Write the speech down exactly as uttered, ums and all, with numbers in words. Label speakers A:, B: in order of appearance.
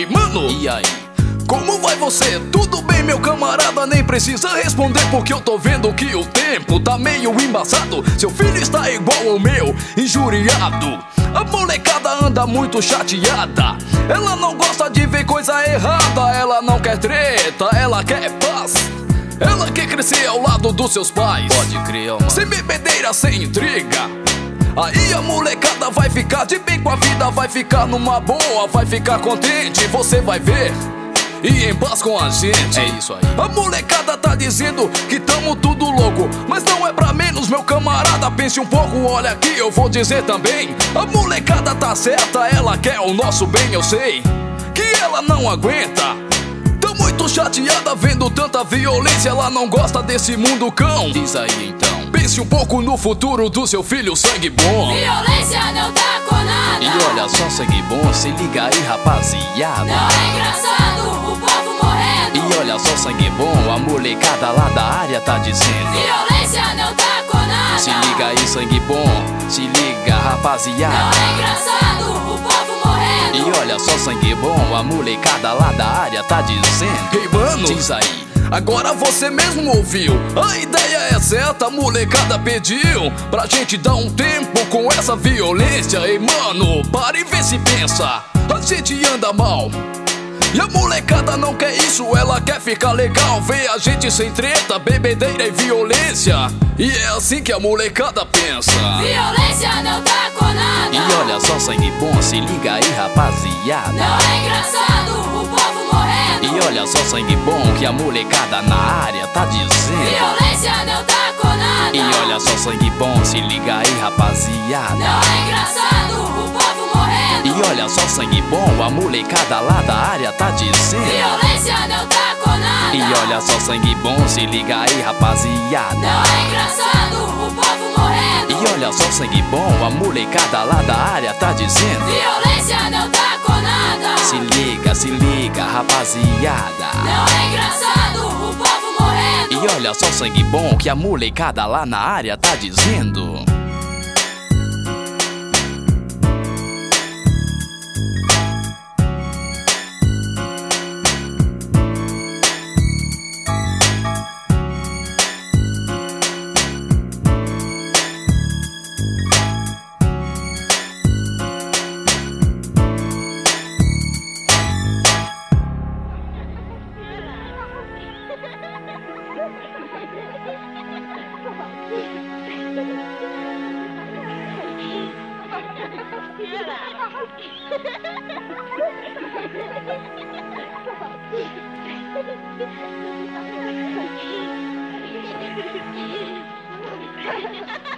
A: Ei, mano!
B: E aí?
A: Como vai você? Tudo bem, meu camarada? Nem precisa responder porque eu tô vendo que o tempo tá meio embaçado. Seu filho está igual ao meu, injuriado. A molecada anda muito chateada. Ela não gosta de ver coisa errada. Ela não quer treta, ela quer paz. Ela quer crescer ao lado dos seus pais.
B: Pode crer, mano.
A: Sem bebedeira, sem intriga. Aí a molecada vai ficar de bem com a vida. Vai ficar numa boa, vai ficar contente. Você vai ver, e em paz com a gente.
B: É isso aí.
A: A molecada tá dizendo que tamo tudo louco, mas não é pra menos, meu camarada. Pense um pouco, olha aqui, eu vou dizer também. A molecada tá certa, ela quer o nosso bem. Eu sei que ela não aguenta, tá muito chateada vendo tanta violência. Ela não gosta desse mundo cão.
B: Diz aí então.
A: Pense um pouco no futuro do seu filho, sangue bom.
C: Violência não tá com nada.
B: E olha só, sangue bom, se liga aí, rapaziada.
C: Não é engraçado o povo morrendo.
B: E olha só, sangue bom, a molecada lá da área tá dizendo.
C: Violência não tá com nada.
B: Se liga aí, sangue bom, se liga, rapaziada.
C: Não é engraçado o povo morrendo.
B: E olha só, sangue bom, a molecada lá da área tá dizendo.
A: Ei, mano,
B: Diz aí.
A: agora você mesmo ouviu. A ideia é certa, a molecada pediu pra gente dar um tempo com essa violência. Ei, mano, para e vê se pensa. A gente anda mal e a molecada não quer isso, ela quer ficar legal. Vê a gente sem treta, bebedeira e violência. E é assim que a molecada pensa.
C: Violência não tá com nada.
B: E olha só, sangue bom, se liga aí, rapaziada.
C: Não é engraçado o povo morrendo.
B: E olha só, sangue bom, que a molecada na área tá dizendo.
C: Violência não tá com nada.
B: E olha só, sangue bom, se liga aí, rapaziada.
C: Não é engraçado o povo morrendo.
B: E olha só, sangue bom, a molecada lá da área tá dizendo.
C: Violência não tá com nada.
B: E olha só, sangue bom, se liga aí, rapaziada.
C: Não é engraçado o povo morrendo.
B: E olha só, sangue bom, a molecada lá da área tá dizendo.
C: Violência não tá com nada.
B: Se liga, se liga, rapaziada.
C: Não é engraçado o povo morrendo.
B: E olha só, sangue bom, que a molecada lá na área tá dizendo.
D: Ha ha ha!